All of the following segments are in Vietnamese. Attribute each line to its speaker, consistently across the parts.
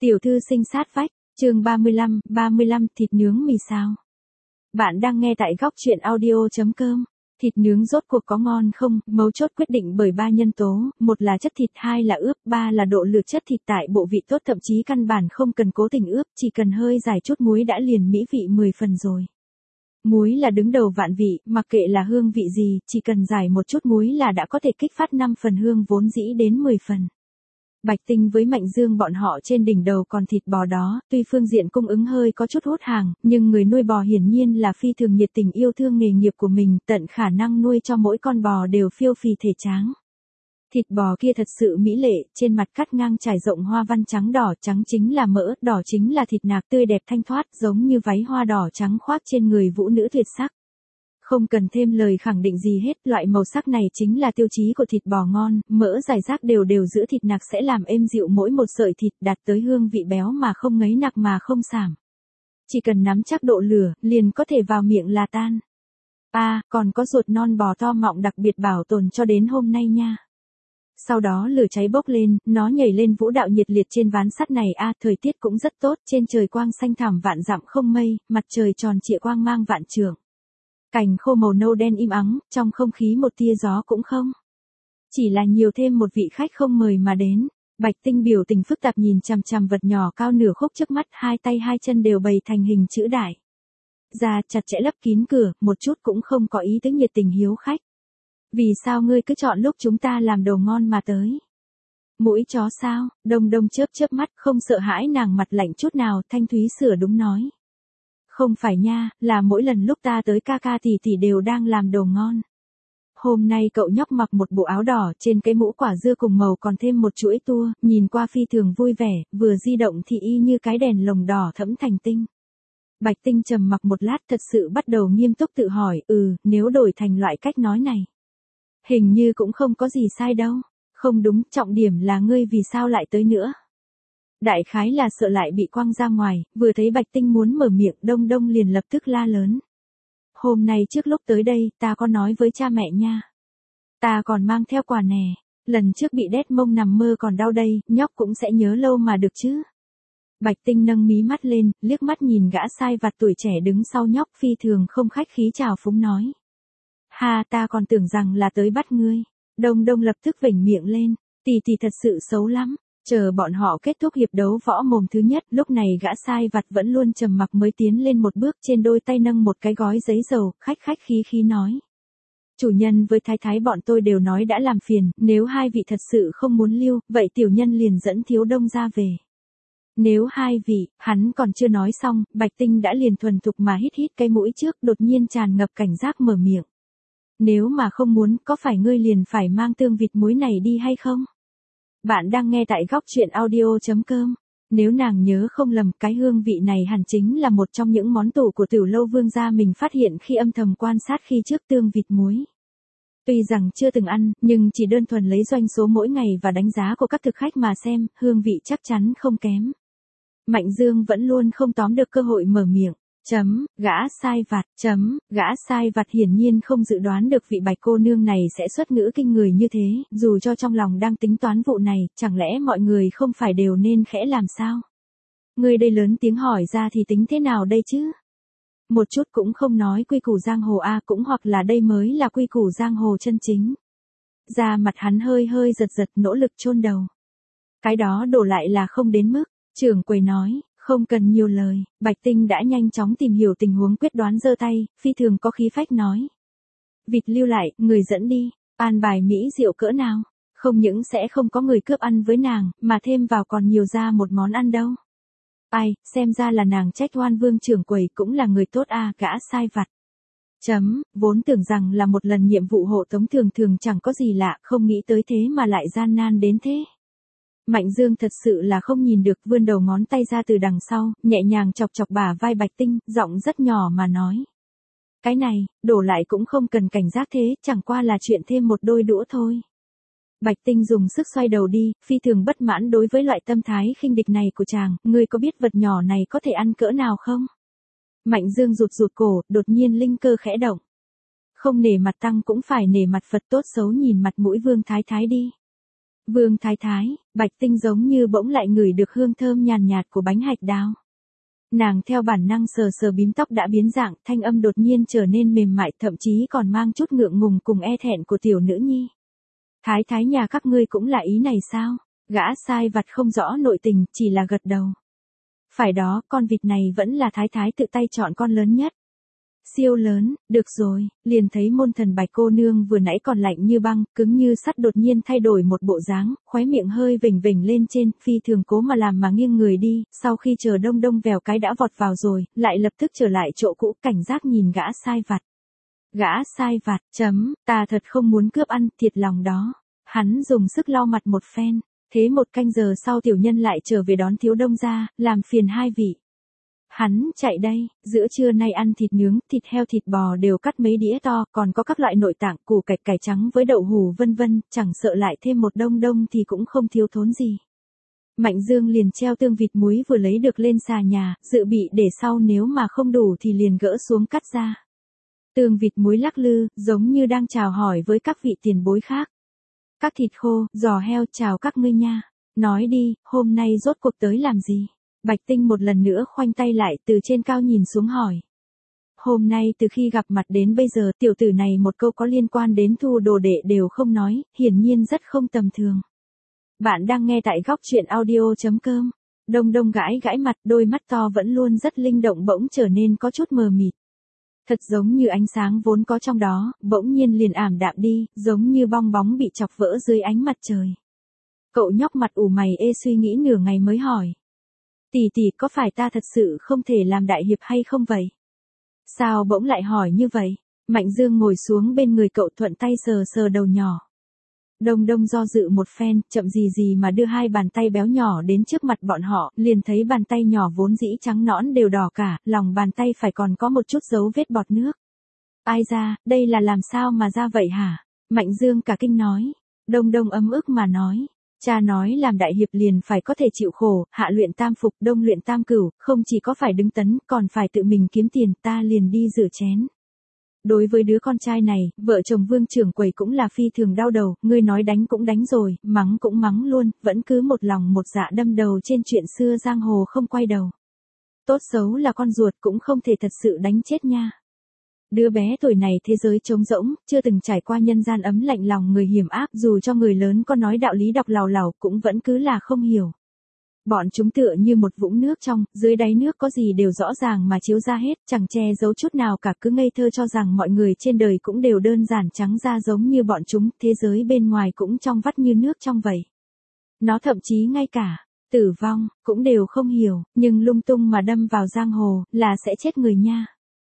Speaker 1: Tiểu thư sinh sát vách, chương 35, thịt nướng mì xào. Bạn đang nghe tại góc truyện audio.com. Thịt nướng rốt cuộc có ngon không? Mấu chốt quyết định bởi 3 nhân tố, một là chất thịt, 2 là ướp, 3 là độ lửa chất thịt tại bộ vị tốt, thậm chí căn bản không cần cố tình ướp, chỉ cần hơi giải chút muối đã liền mỹ vị 10 phần rồi. Muối là đứng đầu vạn vị, mặc kệ là hương vị gì, chỉ cần giải một chút muối là đã có thể kích phát 5 phần hương vốn dĩ đến 10 phần. Bạch Tinh với Mạnh Dương bọn họ trên đỉnh đầu còn thịt bò đó, tuy phương diện cung ứng hơi có chút hút hàng, nhưng người nuôi bò hiển nhiên là phi thường nhiệt tình yêu thương nghề nghiệp của mình, tận khả năng nuôi cho mỗi con bò đều phiêu phì thể tráng. Thịt bò kia thật sự mỹ lệ, trên mặt cắt ngang trải rộng hoa văn trắng đỏ, trắng chính là mỡ, đỏ chính là thịt nạc tươi đẹp thanh thoát, giống như váy hoa đỏ trắng khoác trên người vũ nữ tuyệt sắc. Không cần thêm lời khẳng định gì hết, loại màu sắc này chính là tiêu chí của thịt bò ngon, mỡ rải rác đều đều giữa thịt nạc sẽ làm êm dịu mỗi một sợi thịt, đạt tới hương vị béo mà không ngấy nạc mà không sảm. Chỉ cần nắm chắc độ lửa, liền có thể vào miệng là tan. Còn có ruột non bò to mọng đặc biệt bảo tồn cho đến hôm nay nha. Sau đó lửa cháy bốc lên, nó nhảy lên vũ đạo nhiệt liệt trên ván sắt này. Thời tiết cũng rất tốt, trên trời quang xanh thẳm vạn dặm không mây, mặt trời tròn trịa quang mang vạn trượng. Cành khô màu nâu đen im ắng, trong không khí một tia gió cũng không. Chỉ là nhiều thêm một vị khách không mời mà đến. Bạch Tinh biểu tình phức tạp nhìn chằm chằm vật nhỏ cao nửa khúc trước mắt, hai tay hai chân đều bày thành hình chữ đại. Da chặt chẽ lấp kín cửa, một chút cũng không có ý tứ nhiệt tình hiếu khách. Vì sao ngươi cứ chọn lúc chúng ta làm đồ ngon mà tới? Mũi chó sao? Đông Đông chớp mắt, không sợ hãi, nàng mặt lạnh chút nào, thanh thúy sửa đúng nói. Không phải nha, là mỗi lần lúc ta tới ca ca tỷ đều đang làm đồ ngon. Hôm nay cậu nhóc mặc một bộ áo đỏ, trên cái mũ quả dưa cùng màu còn thêm một chuỗi tua, nhìn qua phi thường vui vẻ, vừa di động thì y như cái đèn lồng đỏ thẫm thành tinh. Bạch Tinh trầm mặc một lát, thật sự bắt đầu nghiêm túc tự hỏi, nếu đổi thành loại cách nói này, hình như cũng không có gì sai đâu. Không đúng, trọng điểm là ngươi vì sao lại tới nữa? Đại khái là sợ lại bị quăng ra ngoài, vừa thấy Bạch Tinh muốn mở miệng, Đông Đông liền lập tức la lớn. Hôm nay trước lúc tới đây, ta có nói với cha mẹ nha. Ta còn mang theo quà nè, lần trước bị đét mông nằm mơ còn đau đây, nhóc cũng sẽ nhớ lâu mà được chứ. Bạch Tinh nâng mí mắt lên, liếc mắt nhìn gã sai vặt tuổi trẻ đứng sau nhóc, phi thường không khách khí chào phúng nói. Ta còn tưởng rằng là tới bắt ngươi. Đông Đông lập tức vểnh miệng lên, tỷ thật sự xấu lắm. Chờ bọn họ kết thúc hiệp đấu võ mồm thứ nhất, lúc này gã sai vặt vẫn luôn trầm mặc mới tiến lên một bước, trên đôi tay nâng một cái gói giấy dầu, khách khí nói. Chủ nhân với thái thái bọn tôi đều nói đã làm phiền, nếu hai vị thật sự không muốn lưu, vậy tiểu nhân liền dẫn Thiếu Đông ra về. Nếu hai vị, hắn còn chưa nói xong, Bạch Tinh đã liền thuần thục mà hít cái mũi trước, đột nhiên tràn ngập cảnh giác mở miệng. Nếu mà không muốn, có phải ngươi liền phải mang tương vịt muối này đi hay không? Bạn đang nghe tại góc truyện audio.com. Nếu nàng nhớ không lầm, cái hương vị này hẳn chính là một trong những món tủ của Tiểu Lâu Vương gia mình phát hiện khi âm thầm quan sát khi trước tương vịt muối. Tuy rằng chưa từng ăn, nhưng chỉ đơn thuần lấy doanh số mỗi ngày và đánh giá của các thực khách mà xem, hương vị chắc chắn không kém. Mạnh Dương vẫn luôn không tóm được cơ hội mở miệng. Gã sai vặt hiển nhiên không dự đoán được vị Bạch cô nương này sẽ xuất ngữ kinh người như thế, dù cho trong lòng đang tính toán vụ này, chẳng lẽ mọi người không phải đều nên khẽ làm sao? Người đây lớn tiếng hỏi ra thì tính thế nào đây chứ? Một chút cũng không nói quy củ giang hồ cũng hoặc là đây mới là quy củ giang hồ chân chính. Da mặt hắn hơi giật nỗ lực chôn đầu. Cái đó đổ lại là không đến mức, trưởng quầy nói. Không cần nhiều lời, Bạch Tinh đã nhanh chóng tìm hiểu tình huống, quyết đoán giơ tay, phi thường có khí phách nói. Vịt lưu lại, người dẫn đi, an bài mỹ rượu cỡ nào, không những sẽ không có người cướp ăn với nàng, mà thêm vào còn nhiều ra một món ăn đâu. Xem ra là nàng trách oan Vương trưởng quầy cũng là người tốt gã sai vặt. Vốn tưởng rằng là một lần nhiệm vụ hộ tống thường chẳng có gì lạ, không nghĩ tới thế mà lại gian nan đến thế. Mạnh Dương thật sự là không nhìn được, vươn đầu ngón tay ra từ đằng sau, nhẹ nhàng chọc bả vai Bạch Tinh, giọng rất nhỏ mà nói. Cái này, đổ lại cũng không cần cảnh giác thế, chẳng qua là chuyện thêm một đôi đũa thôi. Bạch Tinh dùng sức xoay đầu đi, phi thường bất mãn đối với loại tâm thái khinh địch này của chàng, ngươi có biết vật nhỏ này có thể ăn cỡ nào không? Mạnh Dương rụt cổ, đột nhiên linh cơ khẽ động. Không nể mặt tăng cũng phải nể mặt Phật, tốt xấu nhìn mặt mũi Vương thái thái đi. Vương Thái Thái, Bạch Tinh giống như bỗng lại ngửi được hương thơm nhàn nhạt của bánh hạch đào. Nàng theo bản năng sờ sờ bím tóc đã biến dạng, thanh âm đột nhiên trở nên mềm mại, thậm chí còn mang chút ngượng ngùng cùng e thẹn của tiểu nữ nhi. Thái thái nhà các ngươi cũng là ý này sao? Gã sai vặt không rõ nội tình, chỉ là gật đầu. Phải đó, con vịt này vẫn là thái thái tự tay chọn con lớn nhất. Siêu lớn, được rồi, liền thấy môn thần Bạch cô nương vừa nãy còn lạnh như băng, cứng như sắt đột nhiên thay đổi một bộ dáng, khóe miệng hơi vểnh vểnh lên trên, phi thường cố mà làm mà nghiêng người đi, sau khi chờ Đông Đông vèo cái đã vọt vào rồi, lại lập tức trở lại chỗ cũ, cảnh giác nhìn gã sai vặt. Gã sai vặt, ta thật không muốn cướp ăn, thiệt lòng đó. Hắn dùng sức lau mặt một phen, thế một canh giờ sau tiểu nhân lại trở về đón thiếu Đông ra, làm phiền hai vị. Hắn chạy đây, giữa trưa nay ăn thịt nướng, thịt heo thịt bò đều cắt mấy đĩa to, còn có các loại nội tạng, củ cải cải trắng với đậu hủ vân vân, chẳng sợ lại thêm một đông đông thì cũng không thiếu thốn gì. Mạnh Dương liền treo tương vịt muối vừa lấy được lên xà nhà, dự bị để sau nếu mà không đủ thì liền gỡ xuống cắt ra. Tương vịt muối lắc lư, giống như đang chào hỏi với các vị tiền bối khác. Các thịt khô, giò heo chào các ngươi nha. Nói đi, hôm nay rốt cuộc tới làm gì? Bạch Tinh một lần nữa khoanh tay lại từ trên cao nhìn xuống hỏi. Hôm nay từ khi gặp mặt đến bây giờ tiểu tử này một câu có liên quan đến thu đồ đệ đều không nói, hiển nhiên rất không tầm thường. Bạn đang nghe tại góc truyện audio.com. Đông Đông gãi gãi mặt, đôi mắt to vẫn luôn rất linh động bỗng trở nên có chút mờ mịt. Thật giống như ánh sáng vốn có trong đó, bỗng nhiên liền ảm đạm đi, giống như bong bóng bị chọc vỡ dưới ánh mặt trời. Cậu nhóc mặt ủ mày ê suy nghĩ nửa ngày mới hỏi. Tỷ tỷ có phải ta thật sự không thể làm đại hiệp hay không vậy? Sao bỗng lại hỏi như vậy? Mạnh Dương ngồi xuống bên người cậu thuận tay sờ sờ đầu nhỏ. Đông Đông do dự một phen, chậm gì gì mà đưa hai bàn tay béo nhỏ đến trước mặt bọn họ, liền thấy bàn tay nhỏ vốn dĩ trắng nõn đều đỏ cả, lòng bàn tay phải còn có một chút dấu vết bọt nước. Ai ra, đây là làm sao mà ra vậy hả? Mạnh Dương cả kinh nói. Đông Đông ấm ức mà nói. Cha nói làm đại hiệp liền phải có thể chịu khổ, hạ luyện tam phục, đông luyện tam cửu, không chỉ có phải đứng tấn, còn phải tự mình kiếm tiền, ta liền đi rửa chén. Đối với đứa con trai này, vợ chồng Vương trưởng quầy cũng là phi thường đau đầu, ngươi nói đánh cũng đánh rồi, mắng cũng mắng luôn, vẫn cứ một lòng một dạ đâm đầu trên chuyện xưa giang hồ không quay đầu. Tốt xấu là con ruột cũng không thể thật sự đánh chết nha. Đứa bé tuổi này thế giới trống rỗng, chưa từng trải qua nhân gian ấm lạnh lòng người hiểm ác, dù cho người lớn có nói đạo lý đọc lào lào cũng vẫn cứ là không hiểu. Bọn chúng tựa như một vũng nước trong, dưới đáy nước có gì đều rõ ràng mà chiếu ra hết, chẳng che giấu chút nào cả, cứ ngây thơ cho rằng mọi người trên đời cũng đều đơn giản trắng ra giống như bọn chúng, thế giới bên ngoài cũng trong vắt như nước trong vậy. Nó thậm chí ngay cả tử vong cũng đều không hiểu, nhưng lung tung mà đâm vào giang hồ là sẽ chết người nha.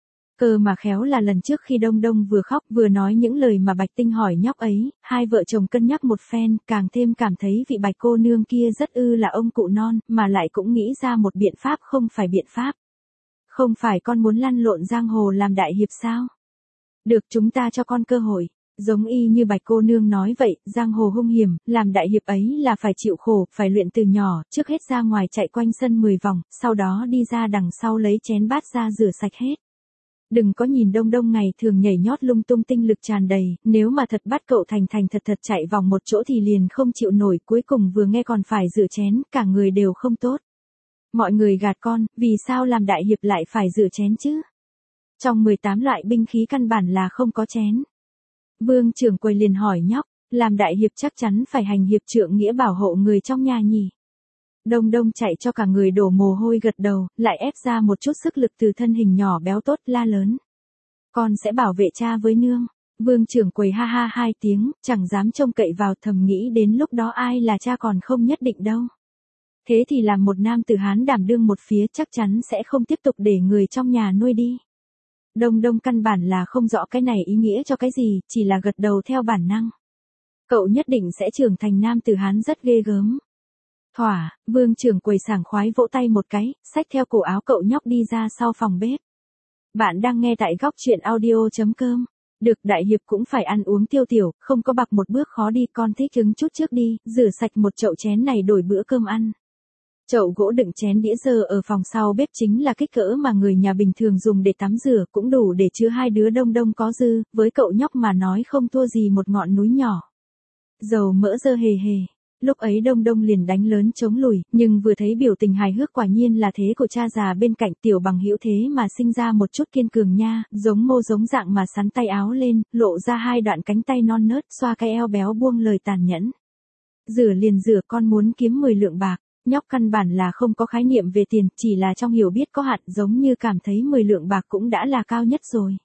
Speaker 1: Cơ mà khéo là lần trước khi Đông Đông vừa khóc vừa nói những lời mà Bạch Tinh hỏi nhóc ấy, hai vợ chồng cân nhắc một phen, càng thêm cảm thấy vị Bạch cô nương kia rất là ông cụ non, mà lại cũng nghĩ ra một biện pháp không phải biện pháp. Không phải con muốn lăn lộn giang hồ làm đại hiệp sao? Được, chúng ta cho con cơ hội. Giống y như Bạch cô nương nói vậy, giang hồ hung hiểm, làm đại hiệp ấy là phải chịu khổ, phải luyện từ nhỏ, trước hết ra ngoài chạy quanh sân 10 vòng, sau đó đi ra đằng sau lấy chén bát ra rửa sạch hết. Đừng có nhìn Đông Đông ngày thường nhảy nhót lung tung tinh lực tràn đầy, nếu mà thật bắt cậu thành thật chạy vòng một chỗ thì liền không chịu nổi, cuối cùng vừa nghe còn phải rửa chén, cả người đều không tốt. Mọi người gạt con, vì sao làm đại hiệp lại phải rửa chén chứ? Trong 18 loại binh khí căn bản là không có chén. Vương trưởng quầy liền hỏi nhóc, làm đại hiệp chắc chắn phải hành hiệp trượng nghĩa bảo hộ người trong nhà nhỉ? Đông Đông chạy cho cả người đổ mồ hôi gật đầu, lại ép ra một chút sức lực từ thân hình nhỏ béo tốt la lớn. Con sẽ bảo vệ cha với nương. Vương trưởng quầy ha ha hai tiếng, chẳng dám trông cậy vào, thầm nghĩ đến lúc đó ai là cha còn không nhất định đâu. Thế thì làm một nam tử Hán đảm đương một phía chắc chắn sẽ không tiếp tục để người trong nhà nuôi đi. Đông Đông căn bản là không rõ cái này ý nghĩa cho cái gì, chỉ là gật đầu theo bản năng. Cậu nhất định sẽ trưởng thành nam tử Hán rất ghê gớm. Thỏa, Vương trưởng quầy sảng khoái vỗ tay một cái, xách theo cổ áo cậu nhóc đi ra sau phòng bếp. Bạn đang nghe tại góc truyện audio.com. Được, đại hiệp cũng phải ăn uống tiêu tiểu, không có bạc một bước khó đi, con thích ứng chút trước đi, rửa sạch một chậu chén này đổi bữa cơm ăn. Chậu gỗ đựng chén đĩa giờ ở phòng sau bếp chính là kích cỡ mà người nhà bình thường dùng để tắm rửa, cũng đủ để chứa hai đứa Đông Đông có dư, với cậu nhóc mà nói không thua gì một ngọn núi nhỏ. Dầu mỡ dơ hề hề. Lúc ấy Đông Đông liền đánh lớn chống lùi, nhưng vừa thấy biểu tình hài hước quả nhiên là thế của cha già bên cạnh tiểu bằng hữu thế mà sinh ra một chút kiên cường nha, giống mô giống dạng mà sắn tay áo lên, lộ ra hai đoạn cánh tay non nớt, xoa cái eo béo buông lời tàn nhẫn. Rửa liền rửa, con muốn kiếm 10 lượng bạc. Nhóc căn bản là không có khái niệm về tiền, chỉ là trong hiểu biết có hạn, giống như cảm thấy 10 lượng bạc cũng đã là cao nhất rồi.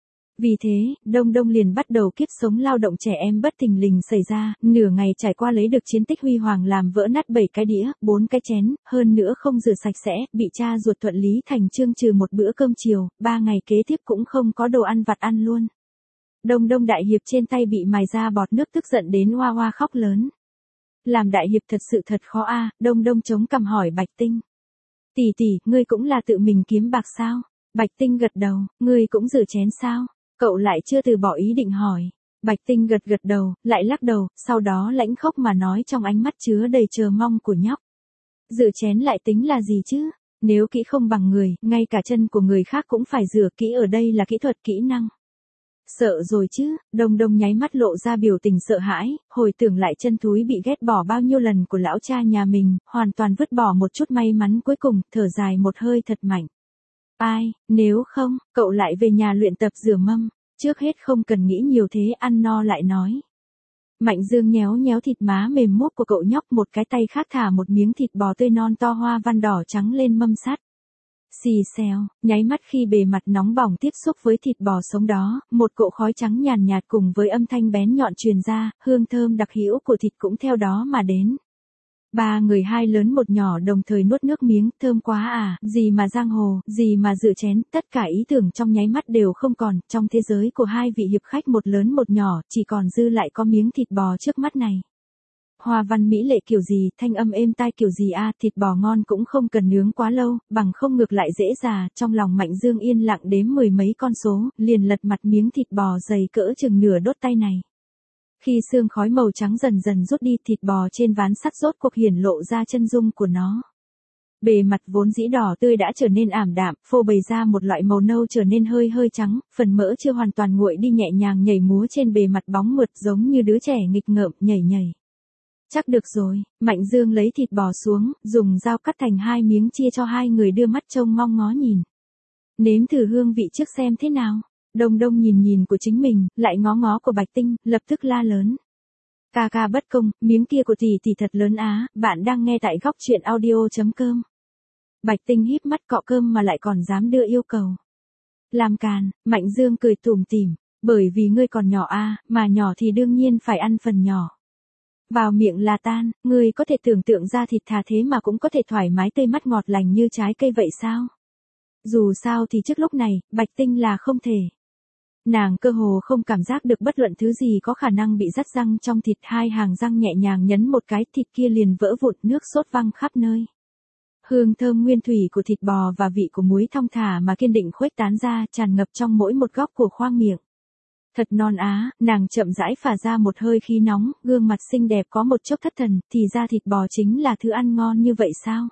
Speaker 1: Vì thế, Đông Đông liền bắt đầu kiếp sống lao động trẻ em bất thình lình xảy ra, nửa ngày trải qua lấy được chiến tích huy hoàng làm vỡ nát 7 cái đĩa, 4 cái chén, hơn nữa không rửa sạch sẽ, bị cha ruột thuận lý thành chương trừ một bữa cơm chiều, 3 ngày kế tiếp cũng không có đồ ăn vặt ăn luôn. Đông Đông đại hiệp trên tay bị mài ra bọt nước, tức giận đến hoa hoa khóc lớn. Làm đại hiệp thật sự thật khó a. Đông Đông chống cằm hỏi Bạch Tinh. Tỷ tỷ, ngươi cũng là tự mình kiếm bạc sao? Bạch Tinh gật đầu, ngươi cũng rửa chén sao? Cậu lại chưa từ bỏ ý định hỏi. Bạch Tinh gật gật đầu, lại lắc đầu, sau đó lãnh khốc mà nói trong ánh mắt chứa đầy chờ mong của nhóc. Rửa chén lại tính là gì chứ? Nếu kỹ không bằng người, ngay cả chân của người khác cũng phải rửa, kỹ ở đây là kỹ thuật, kỹ năng. Sợ rồi chứ, Đông Đông nháy mắt lộ ra biểu tình sợ hãi, hồi tưởng lại chân thúi bị ghét bỏ bao nhiêu lần của lão cha nhà mình, hoàn toàn vứt bỏ một chút may mắn cuối cùng, thở dài một hơi thật mạnh. Ai, nếu không, cậu lại về nhà luyện tập rửa mâm, trước hết không cần nghĩ nhiều thế, ăn no lại nói. Mạnh Dương nhéo nhéo thịt má mềm mốt của cậu nhóc, một cái tay khác thả một miếng thịt bò tươi non to hoa văn đỏ trắng lên mâm sắt. Xì xèo, nháy mắt khi bề mặt nóng bỏng tiếp xúc với thịt bò sống đó, một cỗ khói trắng nhàn nhạt cùng với âm thanh bén nhọn truyền ra, hương thơm đặc hữu của thịt cũng theo đó mà đến. Ba người hai lớn một nhỏ đồng thời nuốt nước miếng, thơm quá à, gì mà giang hồ, gì mà rửa chén, tất cả ý tưởng trong nháy mắt đều không còn, trong thế giới của hai vị hiệp khách một lớn một nhỏ, chỉ còn dư lại có miếng thịt bò trước mắt này. Hoa văn mỹ lệ kiểu gì, thanh âm êm tai kiểu gì a, thịt bò ngon cũng không cần nướng quá lâu, bằng không ngược lại dễ già, trong lòng Mạnh Dương yên lặng đếm 10 mấy con số, liền lật mặt miếng thịt bò dày cỡ chừng nửa đốt tay này. Khi sương khói màu trắng dần dần rút đi, thịt bò trên ván sắt rốt cuộc hiển lộ ra chân dung của nó. Bề mặt vốn dĩ đỏ tươi đã trở nên ảm đạm, phô bày ra một loại màu nâu trở nên hơi hơi trắng, phần mỡ chưa hoàn toàn nguội đi nhẹ nhàng nhảy múa trên bề mặt bóng mượt giống như đứa trẻ nghịch ngợm nhảy nhảy. Chắc được rồi, Mạnh Dương lấy thịt bò xuống, dùng dao cắt thành 2 miếng chia cho hai người đưa mắt trông mong ngó nhìn. Nếm thử hương vị trước xem thế nào. Đông Đông nhìn nhìn của chính mình, lại ngó ngó của Bạch Tinh, lập tức la lớn. Ca ca bất công, miếng kia của tỷ tỷ thật lớn á, bạn đang nghe tại góc truyện audio.com. Bạch Tinh híp mắt cọ cơm mà lại còn dám đưa yêu cầu. Làm càn, Mạnh Dương cười tủm tỉm, bởi vì ngươi còn nhỏ a, mà nhỏ thì đương nhiên phải ăn phần nhỏ. Vào miệng là tan, ngươi có thể tưởng tượng ra thịt thà thế mà cũng có thể thoải mái tươi mắt ngọt lành như trái cây vậy sao? Dù sao thì trước lúc này, Bạch Tinh là không thể. Nàng cơ hồ không cảm giác được bất luận thứ gì có khả năng bị rắt răng trong thịt, hai hàng răng nhẹ nhàng nhấn một cái, thịt kia liền vỡ vụn, nước sốt văng khắp nơi. Hương thơm nguyên thủy của thịt bò và vị của muối thong thả mà kiên định khuếch tán ra, tràn ngập trong mỗi một góc của khoang miệng. Thật non á, nàng chậm rãi phả ra một hơi khí nóng, gương mặt xinh đẹp có một chốc thất thần, thì ra thịt bò chính là thứ ăn ngon như vậy sao?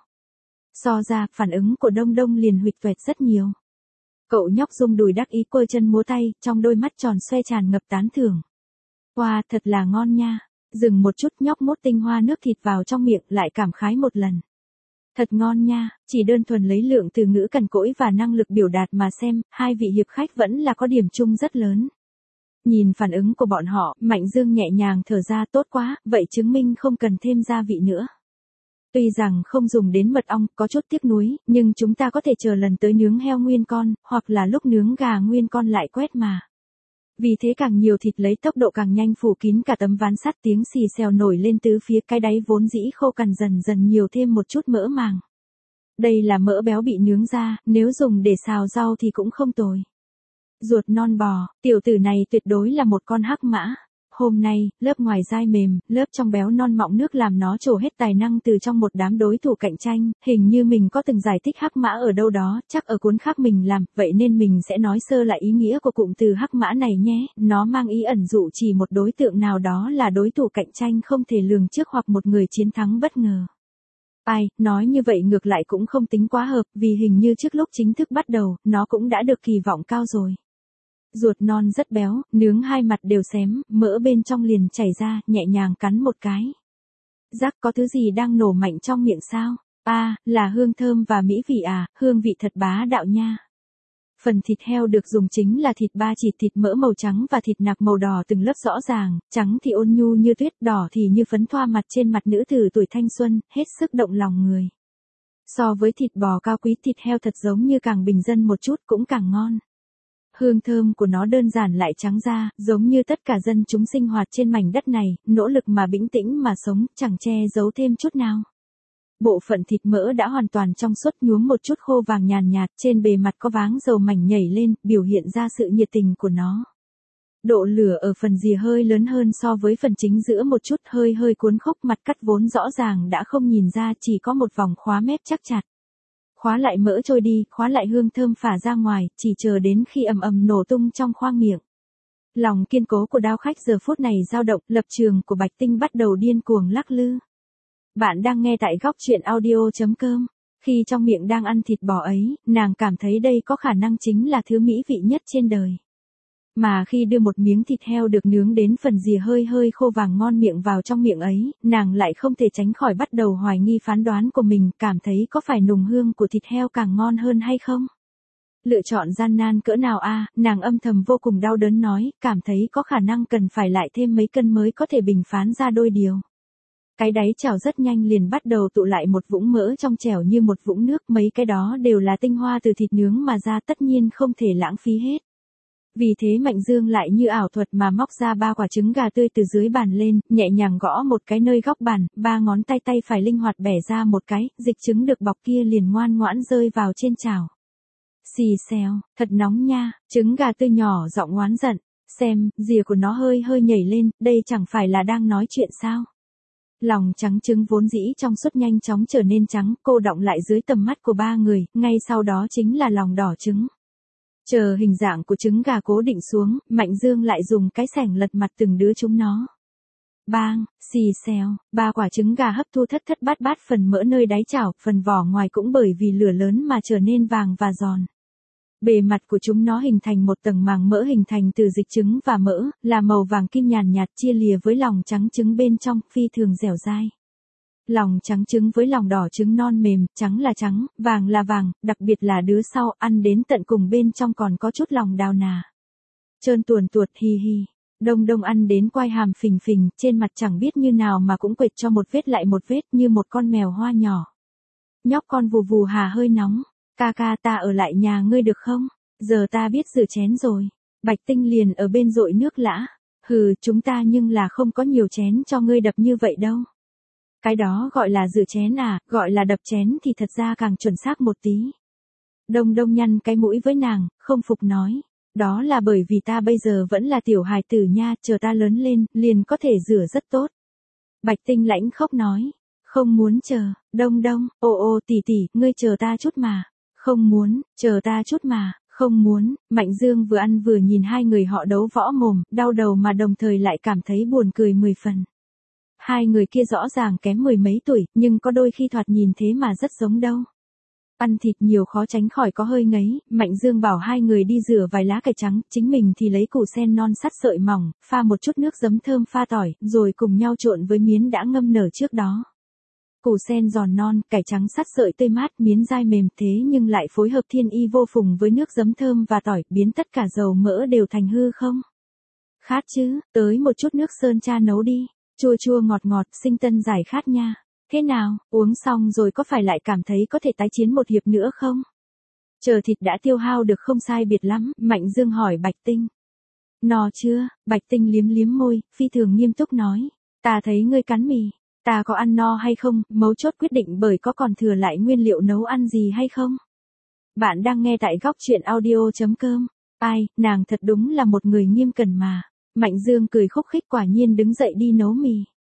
Speaker 1: So ra, phản ứng của Đông Đông liền huỵch toẹt rất nhiều. Cậu nhóc rung đùi đắc ý quơ chân múa tay, trong đôi mắt tròn xoe tràn ngập tán thưởng. Wow, thật là ngon nha. Dừng một chút, nhóc mốt tinh hoa nước thịt vào trong miệng, lại cảm khái một lần. Thật ngon nha, chỉ đơn thuần lấy lượng từ ngữ cằn cỗi và năng lực biểu đạt mà xem, hai vị hiệp khách vẫn là có điểm chung rất lớn. Nhìn phản ứng của bọn họ, Mạnh Dương nhẹ nhàng thở ra, tốt quá, vậy chứng minh không cần thêm gia vị nữa. Tuy rằng không dùng đến mật ong, có chút tiếc nuối, nhưng chúng ta có thể chờ lần tới nướng heo nguyên con, hoặc là lúc nướng gà nguyên con lại quét mà. Vì thế càng nhiều thịt lấy tốc độ càng nhanh phủ kín cả tấm ván sắt, tiếng xì xèo nổi lên tứ phía, cái đáy vốn dĩ khô cằn dần dần nhiều thêm một chút mỡ màng. Đây là mỡ béo bị nướng ra, nếu dùng để xào rau thì cũng không tồi. Ruột non bò, tiểu tử này tuyệt đối là một con hắc mã. Hôm nay, lớp ngoài dai mềm, lớp trong béo non mọng nước làm nó trổ hết tài năng từ trong một đám đối thủ cạnh tranh, hình như mình có từng giải thích hắc mã ở đâu đó, chắc ở cuốn khác mình làm, vậy nên mình sẽ nói sơ lại ý nghĩa của cụm từ hắc mã này nhé, nó mang ý ẩn dụ chỉ một đối tượng nào đó là đối thủ cạnh tranh không thể lường trước hoặc một người chiến thắng bất ngờ. Ai, nói như vậy ngược lại cũng không tính quá hợp, vì hình như trước lúc chính thức bắt đầu, nó cũng đã được kỳ vọng cao rồi. Ruột non rất béo, nướng hai mặt đều xém, mỡ bên trong liền chảy ra, nhẹ nhàng cắn một cái. Rắc có thứ gì đang nổ mạnh trong miệng sao? Là hương thơm và mỹ vị à, hương vị thật bá đạo nha. Phần thịt heo được dùng chính là thịt ba chỉ, thịt mỡ màu trắng và thịt nạc màu đỏ từng lớp rõ ràng, trắng thì ôn nhu như tuyết, đỏ thì như phấn thoa mặt trên mặt nữ tử tuổi thanh xuân, hết sức động lòng người. So với thịt bò cao quý, thịt heo thật giống như càng bình dân một chút cũng càng ngon. Hương thơm của nó đơn giản lại trắng da, giống như tất cả dân chúng sinh hoạt trên mảnh đất này, nỗ lực mà bĩnh tĩnh mà sống, chẳng che giấu thêm chút nào. Bộ phận thịt mỡ đã hoàn toàn trong suốt, nhuốm một chút khô vàng nhàn nhạt, trên bề mặt có váng dầu mảnh nhảy lên, biểu hiện ra sự nhiệt tình của nó. Độ lửa ở phần rìa hơi lớn hơn so với phần chính giữa một chút, hơi hơi cuốn khúc, mặt cắt vốn rõ ràng đã không nhìn ra, chỉ có một vòng khóa mép chắc chặt. Khóa lại mỡ trôi đi, khóa lại hương thơm phả ra ngoài, chỉ chờ đến khi ầm ầm nổ tung trong khoang miệng. Lòng kiên cố của đao khách giờ phút này dao động, lập trường của Bạch Tinh bắt đầu điên cuồng lắc lư. Bạn đang nghe tại góc truyện audio.com. Khi trong miệng đang ăn thịt bò ấy, nàng cảm thấy đây có khả năng chính là thứ mỹ vị nhất trên đời. Mà khi đưa một miếng thịt heo được nướng đến phần rìa hơi hơi khô vàng ngon miệng vào trong miệng ấy, nàng lại không thể tránh khỏi bắt đầu hoài nghi phán đoán của mình, cảm thấy có phải nùng hương của thịt heo càng ngon hơn hay không? Lựa chọn gian nan cỡ nào nàng âm thầm vô cùng đau đớn nói, cảm thấy có khả năng cần phải lại thêm mấy cân mới có thể bình phán ra đôi điều. Cái đáy chảo rất nhanh liền bắt đầu tụ lại một vũng mỡ trong chẻo như một vũng nước, mấy cái đó đều là tinh hoa từ thịt nướng mà ra, tất nhiên không thể lãng phí hết. Vì thế Mạnh Dương lại như ảo thuật mà móc ra 3 quả trứng gà tươi từ dưới bàn lên, nhẹ nhàng gõ một cái nơi góc bàn, 3 ngón tay phải linh hoạt bẻ ra một cái, dịch trứng được bọc kia liền ngoan ngoãn rơi vào trên chảo. Xì xèo, thật nóng nha, trứng gà tươi nhỏ giọng oán giận, xem, rìa của nó hơi hơi nhảy lên, đây chẳng phải là đang nói chuyện sao? Lòng trắng trứng vốn dĩ trong suốt nhanh chóng trở nên trắng, cô đọng lại dưới tầm mắt của 3 người, ngay sau đó chính là lòng đỏ trứng. Chờ hình dạng của trứng gà cố định xuống, Mạnh Dương lại dùng cái xẻng lật mặt từng đứa chúng nó. Bang, xì xèo, 3 quả trứng gà hấp thu thất thất bát bát phần mỡ nơi đáy chảo, phần vỏ ngoài cũng bởi vì lửa lớn mà trở nên vàng và giòn. Bề mặt của chúng nó hình thành một tầng màng mỡ hình thành từ dịch trứng và mỡ, là màu vàng kim nhàn nhạt chia lìa với lòng trắng trứng bên trong, phi thường dẻo dai. Lòng trắng trứng với lòng đỏ trứng non mềm, trắng là trắng, vàng là vàng, đặc biệt là đứa sau, ăn đến tận cùng bên trong còn có chút lòng đào nà. Trơn tuồn tuột hi hi. Đông đông ăn đến quai hàm phình phình, trên mặt chẳng biết như nào mà cũng quệt cho một vết lại một vết như một con mèo hoa nhỏ. Nhóc con vù vù hà hơi nóng. Ca ta ở lại nhà ngươi được không? Giờ ta biết rửa chén rồi. Bạch Tinh liền ở bên dội nước lã. Hừ, chúng ta nhưng là không có nhiều chén cho ngươi đập như vậy đâu. Cái đó gọi là rửa chén à, gọi là đập chén thì thật ra càng chuẩn xác một tí. Đông đông nhăn cái mũi với nàng, không phục nói. Đó là bởi vì ta bây giờ vẫn là tiểu hài tử nha, chờ ta lớn lên, liền có thể rửa rất tốt. Bạch Tinh lãnh khóc nói. Không muốn chờ, đông đông, ô tỷ tỷ, ngươi chờ ta chút mà. Không muốn, chờ ta chút mà, không muốn. Mạnh Dương vừa ăn vừa nhìn hai người họ đấu võ mồm, đau đầu mà đồng thời lại cảm thấy buồn cười 10 phần. Hai người kia rõ ràng kém 10 mấy tuổi, nhưng có đôi khi thoạt nhìn thế mà rất giống đâu. Ăn thịt nhiều khó tránh khỏi có hơi ngấy, Mạnh Dương bảo hai người đi rửa vài lá cải trắng, chính mình thì lấy củ sen non sắt sợi mỏng, pha một chút nước giấm thơm pha tỏi, rồi cùng nhau trộn với miến đã ngâm nở trước đó. Củ sen giòn non, cải trắng sắt sợi tươi mát, miến dai mềm thế nhưng lại phối hợp thiên y vô phùng với nước giấm thơm và tỏi, biến tất cả dầu mỡ đều thành hư không. Khát chứ, tới một chút nước sơn cha nấu đi, chua chua ngọt ngọt, sinh tân giải khát nha. Thế nào, uống xong rồi có phải lại cảm thấy có thể tái chiến một hiệp nữa không? Chờ thịt đã tiêu hao được không sai biệt lắm, Mạnh Dương hỏi Bạch Tinh. No chưa? Bạch Tinh liếm liếm môi, phi thường nghiêm túc nói. Ta thấy ngươi cắn mì. Ta có ăn no hay không, mấu chốt quyết định bởi có còn thừa lại nguyên liệu nấu ăn gì hay không. Bạn đang nghe tại góc truyện audio.com. Ai, nàng thật đúng là một người nghiêm cẩn mà. Mạnh Dương cười khúc khích quả nhiên đứng dậy đi nấu mì.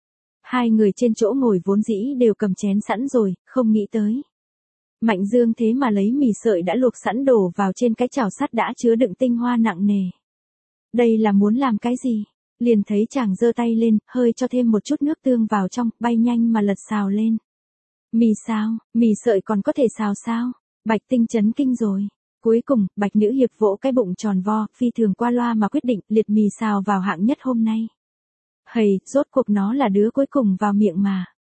Speaker 1: Hai người trên chỗ ngồi vốn dĩ đều cầm chén sẵn rồi, không nghĩ tới. Mạnh Dương thế mà lấy mì sợi đã luộc sẵn đổ vào trên cái chảo sắt đã chứa đựng tinh hoa nặng nề. Đây là muốn làm cái gì? Liền thấy chàng giơ tay lên, hơi cho thêm một chút nước tương vào trong, bay nhanh mà lật xào lên. Mì sao, mì sợi còn có thể xào sao? Bạch Tinh chấn kinh rồi. Cuối cùng, Bạch Nữ Hiệp vỗ cái bụng tròn vo, phi thường qua loa mà quyết định liệt mì xào vào hạng nhất hôm nay. Hầy, rốt cuộc nó là đứa cuối cùng vào miệng mà.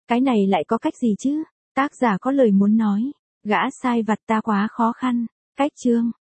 Speaker 1: Cái này lại có cách gì chứ? Tác giả có lời muốn nói. Gã sai vặt ta quá khó khăn. Cách chương.